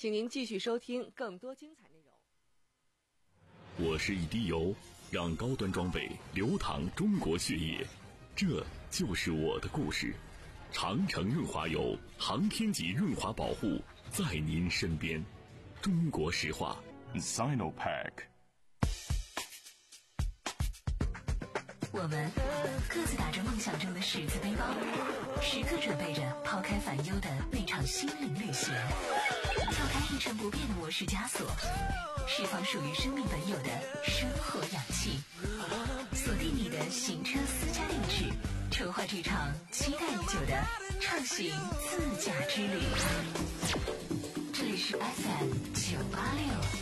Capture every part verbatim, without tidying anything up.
请您继续收听更多精彩内容。 我是一滴油，让高端装备流淌中国血液，这就是我的故事。长城润滑油，航天级润滑保护，在您身边。中国石化 Sinopec。 我们各自打着梦想中的十字背包，时刻准备着抛开烦忧的那场心灵旅行，跳开一成不变的模式枷锁，释放属于生命本有的生活氧气，锁定你的行车私家定制，筹划这场期待已久的畅行自驾之旅。这里是 F M 九八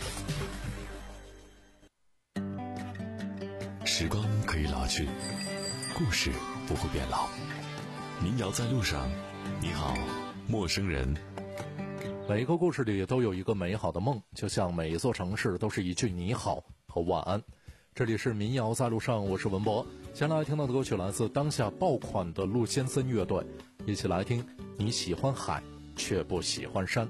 六。 时光可以老去，故事不会变老。民谣在路上，你好，陌生人。 每一个故事里都有一个美好的梦，就像每一座城市都是一句你好和晚安。这里是民谣在路上，我是文博。先来听到的歌曲来自当下爆款的陆先森乐队，一起来听你喜欢海却不喜欢山。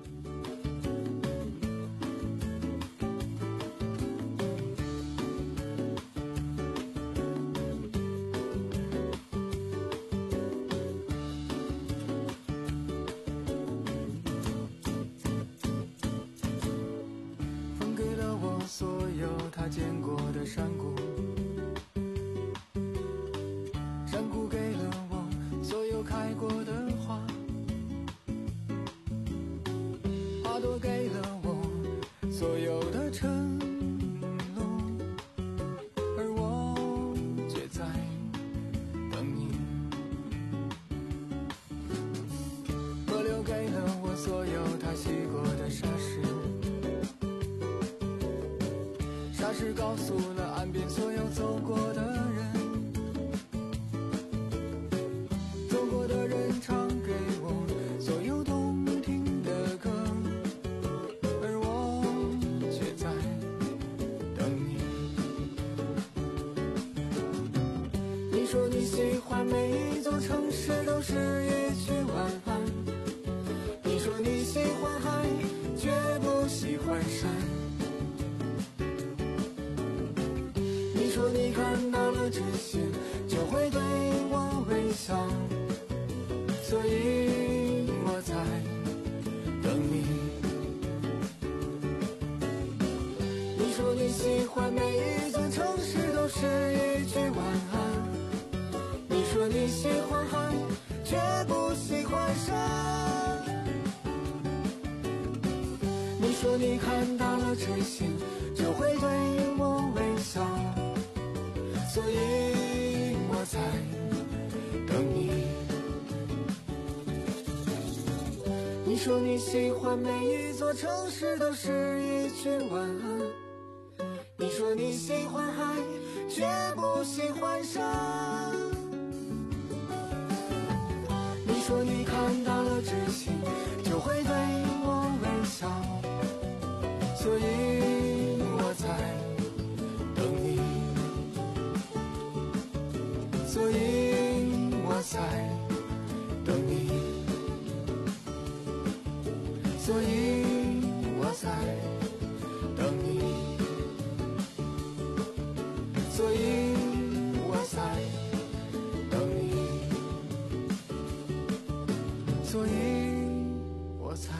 告诉了岸边所有走过的人，走过的人唱给我所有动听的歌，而我却在等你。你说你喜欢每一座城市都是一句晚安，你说你喜欢海绝不喜欢山，你说你看到了这些就会对我微笑，所以我在等你。你说你喜欢每一座城市都是一句晚安，你说你喜欢海却不喜欢山，你说你看到了这些就会对我微笑，所以我在等你。你说你喜欢每一座城市都是一句晚安，你说你喜欢海却不喜欢山，你说你看到了这些就会对我微笑，所以我在等你，所以我在等你，所以我在等你，所以我在等你，所以我在。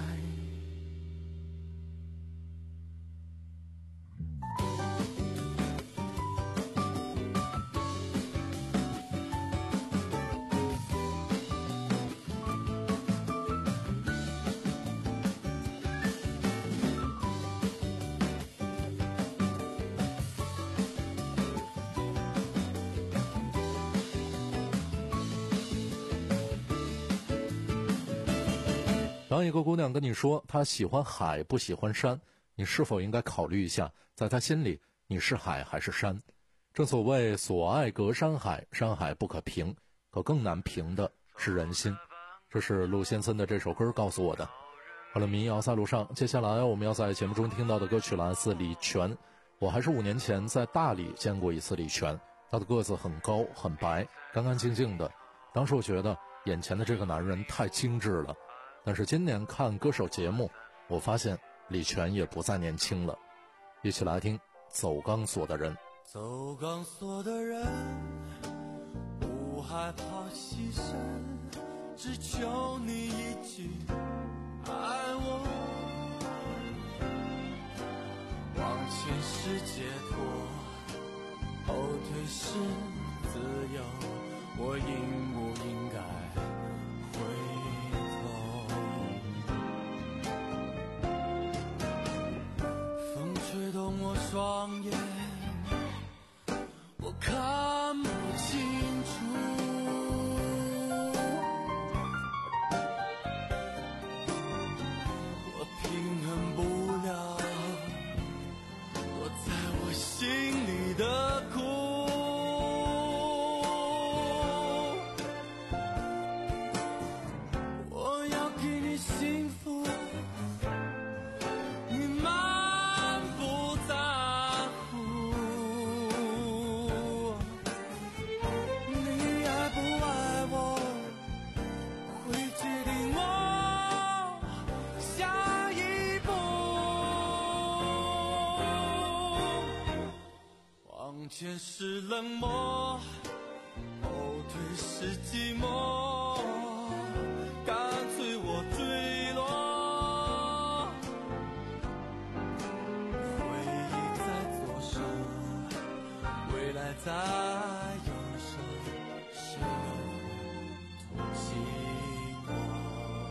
当一个姑娘跟你说她喜欢海不喜欢山，你是否应该考虑一下，在她心里你是海还是山？正所谓所爱隔山海，山海不可平，可更难平的是人心。这是陆先森的这首歌告诉我的。好了，民谣在路上，接下来我们要在节目中听到的歌曲来自李泉。我还是五年前在大理见过一次李泉，他的个子很高很白，干干净净的。当时我觉得眼前的这个男人太精致了，但是今年看歌手节目，我发现李泉也不再年轻了。一起来听走钢索的人。 走钢索的人，不害怕牺牲，只求你一句爱我。往前是解脱，后退是自由，我应不应该回头？风吹动我双眼，我看不清楚，我平衡不了躲在我心里的苦。我要给你幸福，你满不在乎。你爱不爱我，会决定我下一步。往前是冷漠，后退是寂寞，干脆我坠落。回忆在左手，未来在右手，谁又同情我？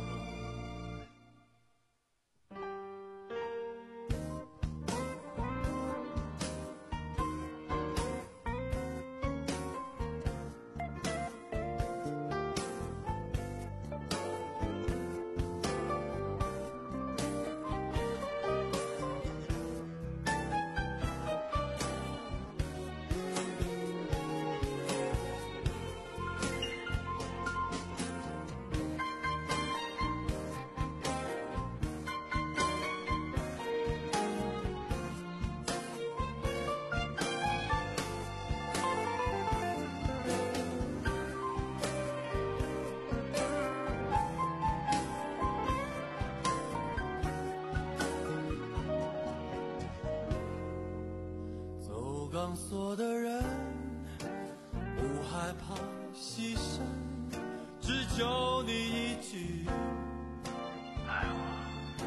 走钢索的人，不害怕牺牲，只求你一句爱我。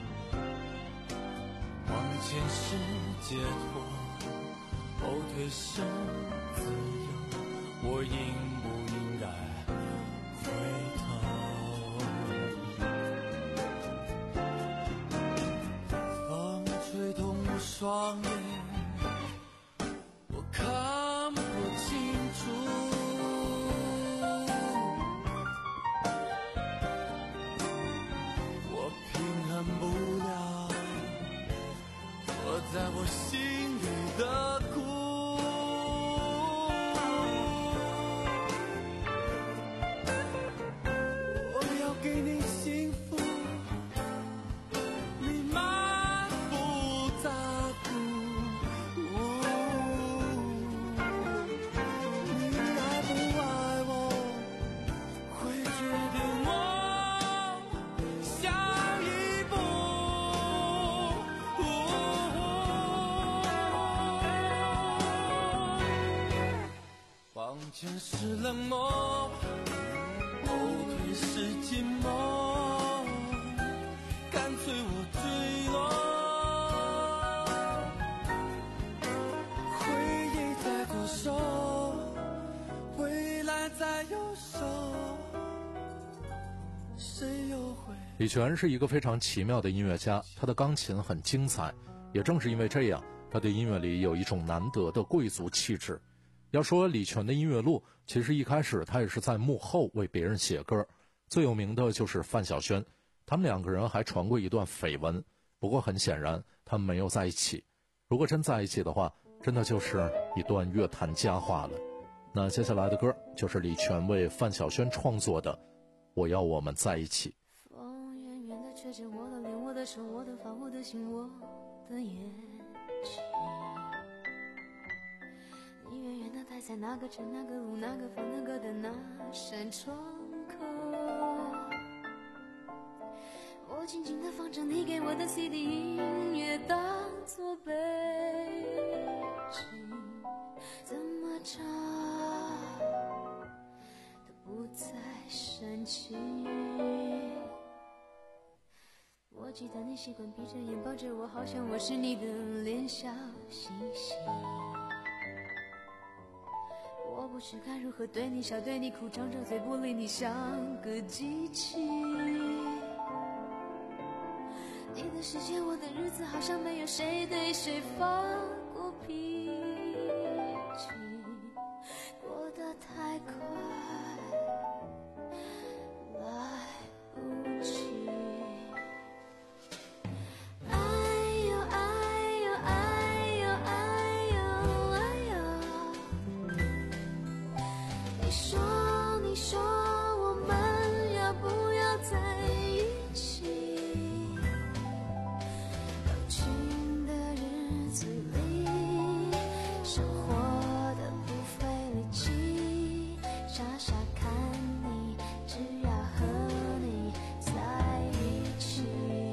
往前是解脱，后退是自由，我应不应该回头？风吹动我双眼，我看不清楚，我平衡不了躲在我心里的苦。我要给你幸福，你满不在乎。你爱不爱我，会决定我下一步。往前是冷漠，后退是寂寞，干脆我坠落。回忆在左手，未来在右手，谁又会？ 李泉是一个非常奇妙的音乐家，他的钢琴很精彩，也正是因为这样，他对音乐里有一种难得的贵族气质。要说李泉的音乐路，其实一开始他也是在幕后为别人写歌，最有名的就是范晓萱，他们两个人还传过一段绯闻，不过很显然他们没有在一起。如果真在一起的话，真的就是一段乐坛佳话了。那接下来的歌就是李泉为范晓萱创作的《我要我们在一起》。 风远远的吹着我的脸，我的手，我的发，我的心，我的眼睛。你远远的待在那个城，那个路，那个房，那个的那扇窗口。我静静的放着你给我的 C D 音我背景怎么唱都不再煽情。我记得你习惯闭着眼抱着我，好像我是你的脸小星星。我不知该如何对你笑对你哭，张着嘴不理你，像个机器。你的世界我的日子，好像没有谁对谁发过脾气，过得太快来不及。哎呦哎呦哎呦哎呦哎呦，你说你说我们要不要在一起？有情的日子里，生活的不费力气，傻傻看你，只要和你在一起。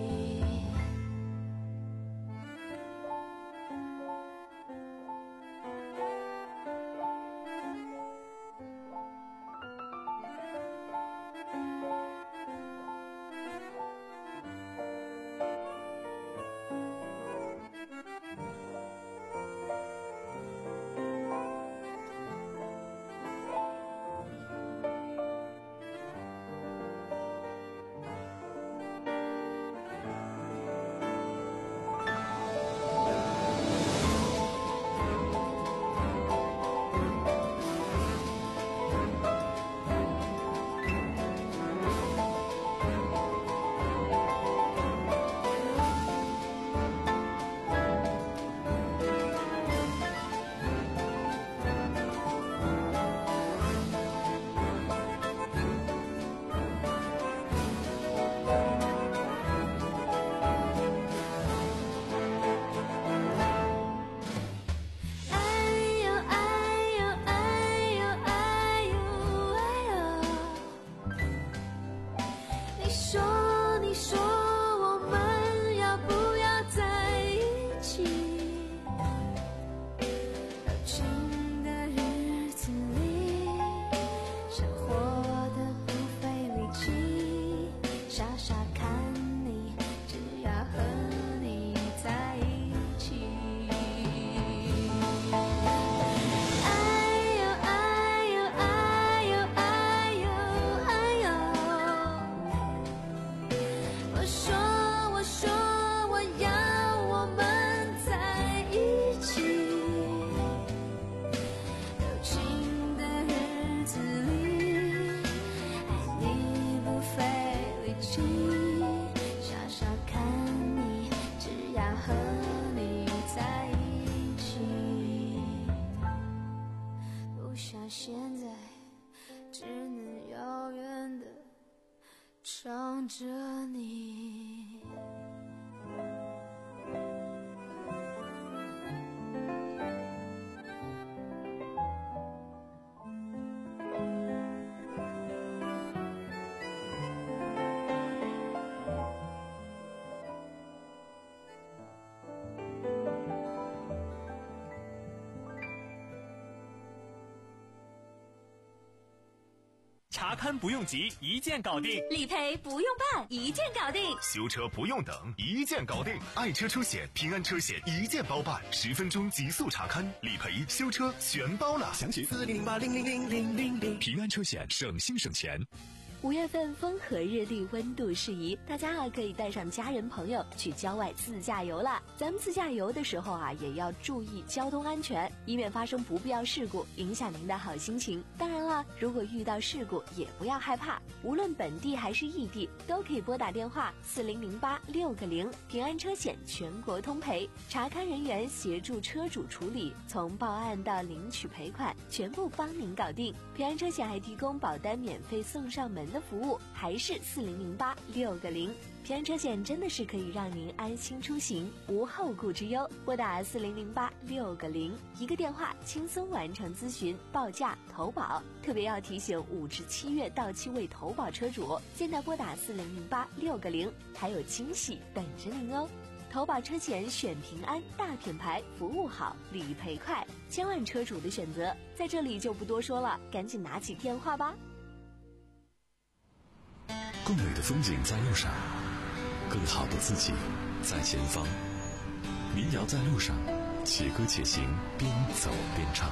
想着你。 查勘不用急，一键搞定； 理赔不用办，一键搞定； 修车不用等，一键搞定。爱车出险，平安车险一键包办，十分钟极速查勘，理赔、修车全包了。详询四零零八零零零零零零。平安车险，省心省钱。 五月份风和日丽，温度适宜，大家啊可以带上家人朋友去郊外自驾游了。咱们自驾游的时候啊，也要注意交通安全，以免发生不必要事故，影响您的好心情。当然了，如果遇到事故，也不要害怕，无论本地还是异地，都可以拨打电话四零零八六个零，平安车险全国通赔，查勘人员协助车主处理，从报案到领取赔款，全部帮您搞定。平安车险还提供保单免费送上门的服务，还是四零零八六个零。平安车险真的是可以让您安心出行，无后顾之忧。拨打四零零八六个零，一个电话轻松完成咨询、报价、投保。特别要提醒五至七月到期未投保车主，现在拨打四零零八六个零，还有惊喜等着您哦。 投保车险选平安，大品牌，服务好，理赔快，千万车主的选择，在这里就不多说了，赶紧拿起电话吧。 更美的风景在路上，更好的自己在前方。民谣在路上，且歌且行，边走边唱。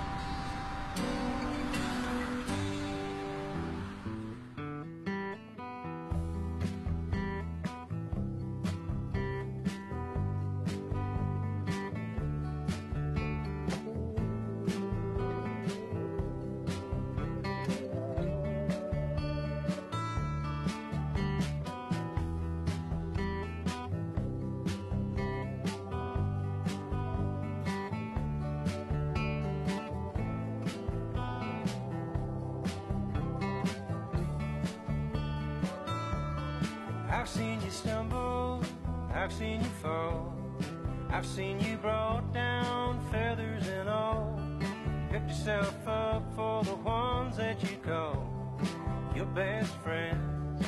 I've seen you stumble, I've seen you fall, I've seen you brought down, feathers and all. Picked yourself up for the ones that you call your best friends.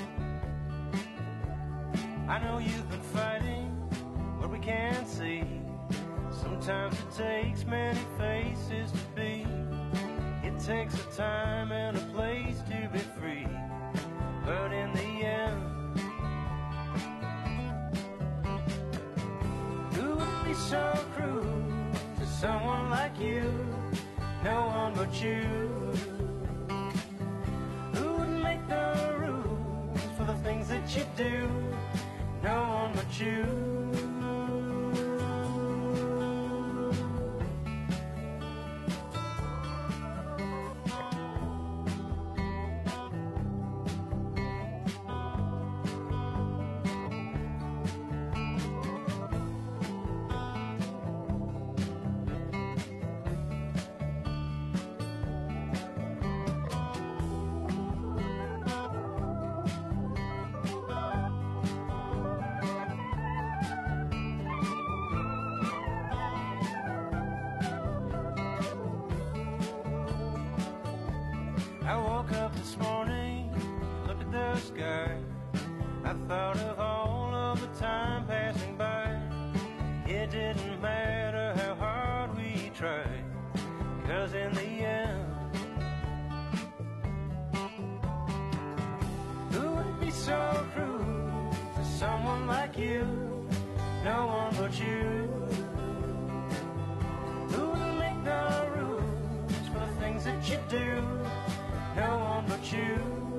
I know you've been fighting where we can't see. Sometimes it takes many faces to be. It takes a time and a place to be free. But in the end, so cruel to someone like you, no one but you. Who would make the rules for the things that you do? No one but you. I woke up this morning, looked at the sky. I thought of all of the time passing by. It didn't matter how hard we tried, 'cause in the end, who would be so cruel to someone like you? No one but you. Who would make the rules for the things that you do? No one but you.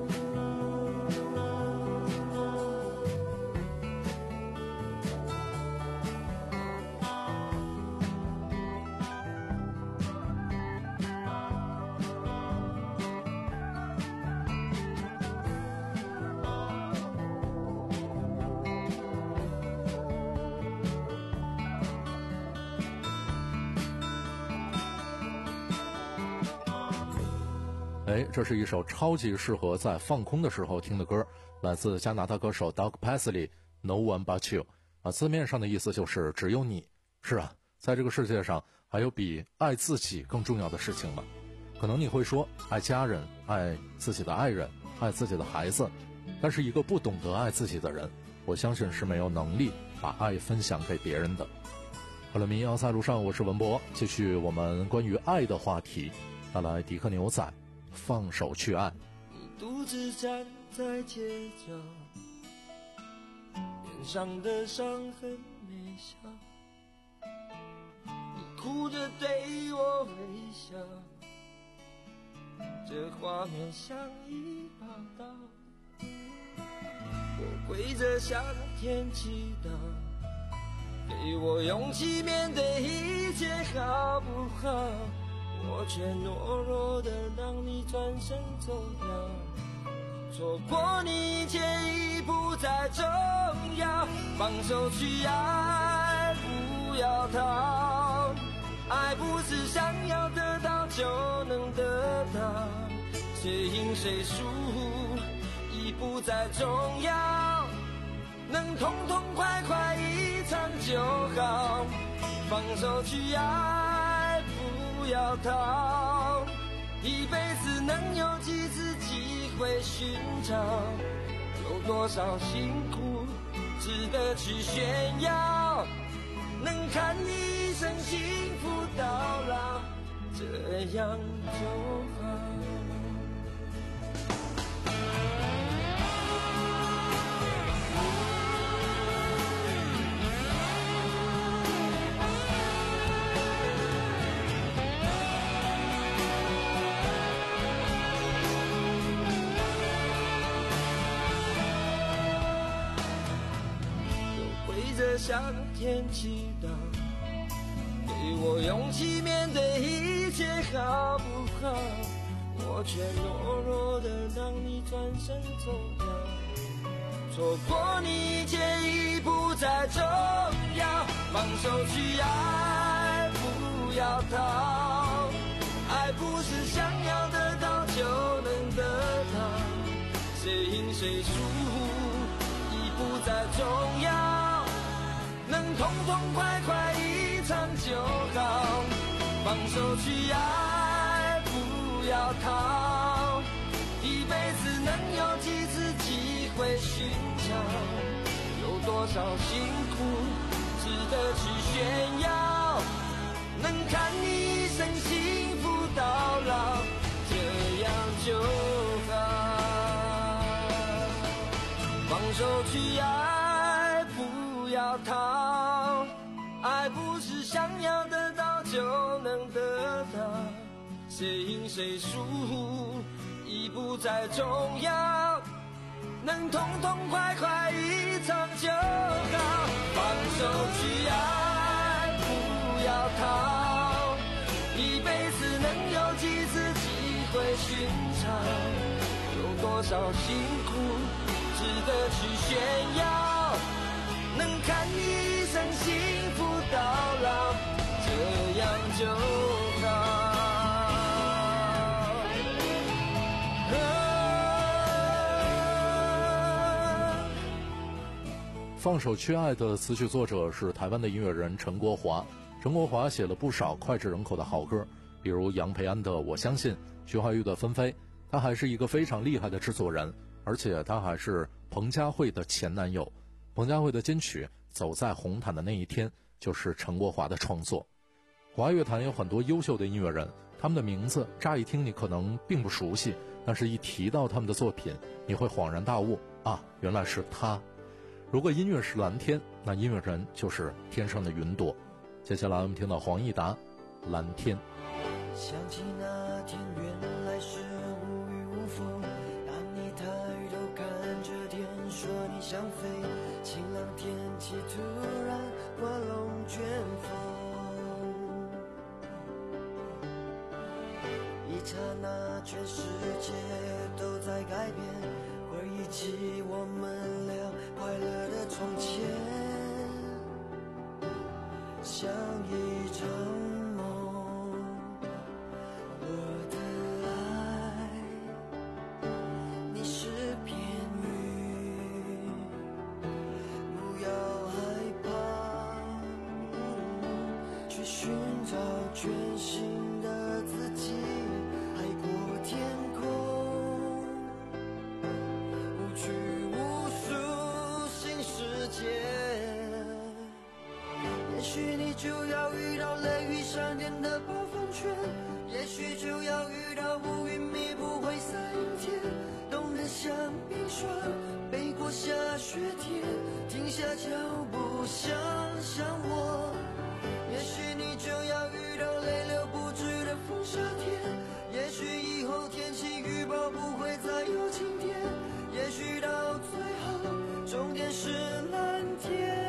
哎，这是一首超级适合在放空的时候听的歌，来自加拿大歌手 Doug Paisley No One But You 啊，字面上的意思就是只有你。是啊，在这个世界上还有比爱自己更重要的事情吗？可能你会说爱家人，爱自己的爱人，爱自己的孩子，但是一个不懂得爱自己的人，我相信是没有能力把爱分享给别人的。好了，民谣在路上，我是文博，继续我们关于爱的话题，带来迪克牛仔放手去爱。 你独自站在街角，脸上的伤痕没消，你哭着对我微笑，这画面像一报道。我跪着向天祈祷，给我勇气面对一切好不好？我却懦弱的让你转身走掉，错过你一切已不再重要，放手去爱，不要逃。爱不是想要得到就能得到，谁赢谁输已不再重要，能痛痛快快一场就好，放手去爱，不要逃，一辈子能有几次机会寻找，有多少辛苦值得去炫耀， 这样就好。向天祈祷，给我勇气面对一切，好不好？我却懦弱的让你转身走掉，错过你一切已不再重要。放手去爱，不要逃，爱不是想要得到就能得到，谁赢谁输已不再重要。能痛痛快快一场就好，放手去爱，不要逃，一辈子能有几次机会寻找，有多少辛苦值得去炫耀，能看你一生幸福到老，这样就好。放手去爱，不要逃，爱不是想要得到就能得到，谁赢谁输已不再重要，能痛痛快快一场就好。放手去爱，不要逃，一辈子能有几次机会寻找，有多少辛苦值得去炫耀，能看你一生幸福到老，这样就好。 放手去爱的词曲作者是台湾的音乐人陈国华。陈国华写了不少脍炙人口的好歌，比如杨培安的《我相信》，徐怀钰的《纷飞》。他还是一个非常厉害的制作人，而且他还是彭佳慧的前男友。彭佳慧的金曲《走在红毯的那一天》就是陈国华的创作。华乐坛有很多优秀的音乐人，他们的名字乍一听你可能并不熟悉，但是一提到他们的作品，你会恍然大悟啊，原来是他。如果音乐是蓝天，那音乐人就是天上的云朵。接下来我们听到黄义达《蓝天》。 想起那天原来是无语无风，当你抬头看着天说你想飞，晴朗天气突然刮龙卷风，一刹那全世界都在改变，回忆起我们俩快乐的从前，像一场梦，我的爱你是片云，不要害怕，去寻找全新的自己，海阔天空，无拘无束新世界。也许你就要遇到雷雨闪电的暴风圈，也许就要遇到乌云密布灰色阴天，冻得像冰霜，背过下雪天，停下脚步想想我。也许你就要遇到泪流不止的风沙天，也许以后天气预报不会再有晴天，也许到最后终点是蓝天。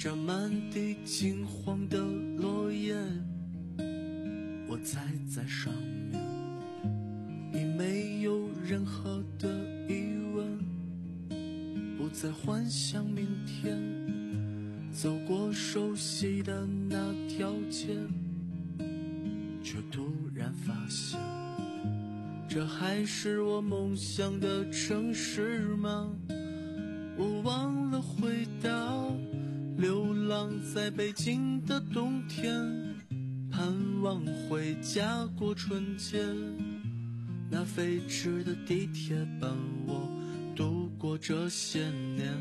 这满地金黄的落叶，我踩在上面，已没有任何的疑问，不再幻想明天，走过熟悉的那条街，却突然发现，这还是我梦想的城市吗？我忘了回答，流浪在北京的冬天，盼望回家过春节，那飞驰的地铁伴我度过这些年。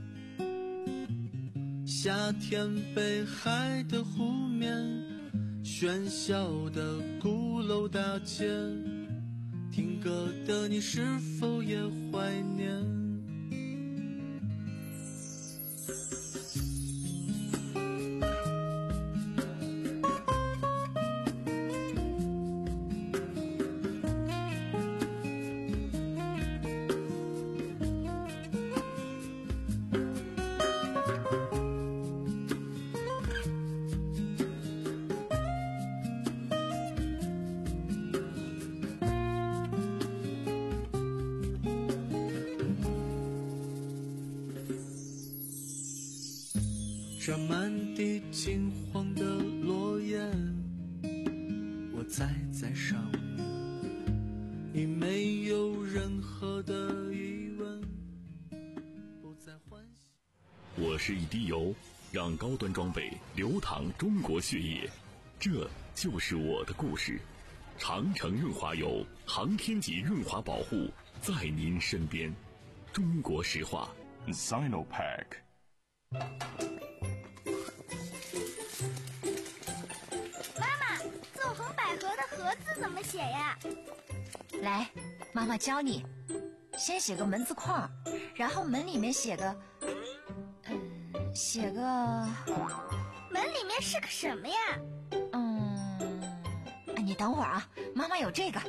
夏天北海的湖面，喧嚣的鼓楼大街，听歌的你是否也怀念？这满地金黄的落叶，我栽在上面，已没有任何的疑问，不再欢喜。 我是一滴油，让高端装备流淌中国血液，这就是我的故事。长城润滑油，航天级润滑保护，在您身边。中国石化 Sinopec。 盒子怎么写呀？ 来，妈妈教你。先写个门字框，然后门里面写个，嗯，写个。 门里面是个什么呀？ 嗯，你等会儿啊，妈妈有这个。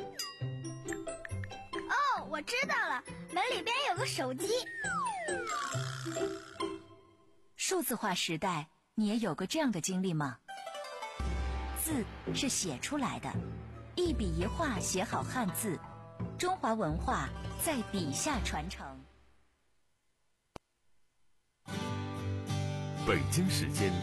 哦，我知道了，门里边有个手机。 数字化时代，你也有个这样的经历吗？字是写出来的，一笔一画写好汉字，中华文化在笔下传承。 北京时间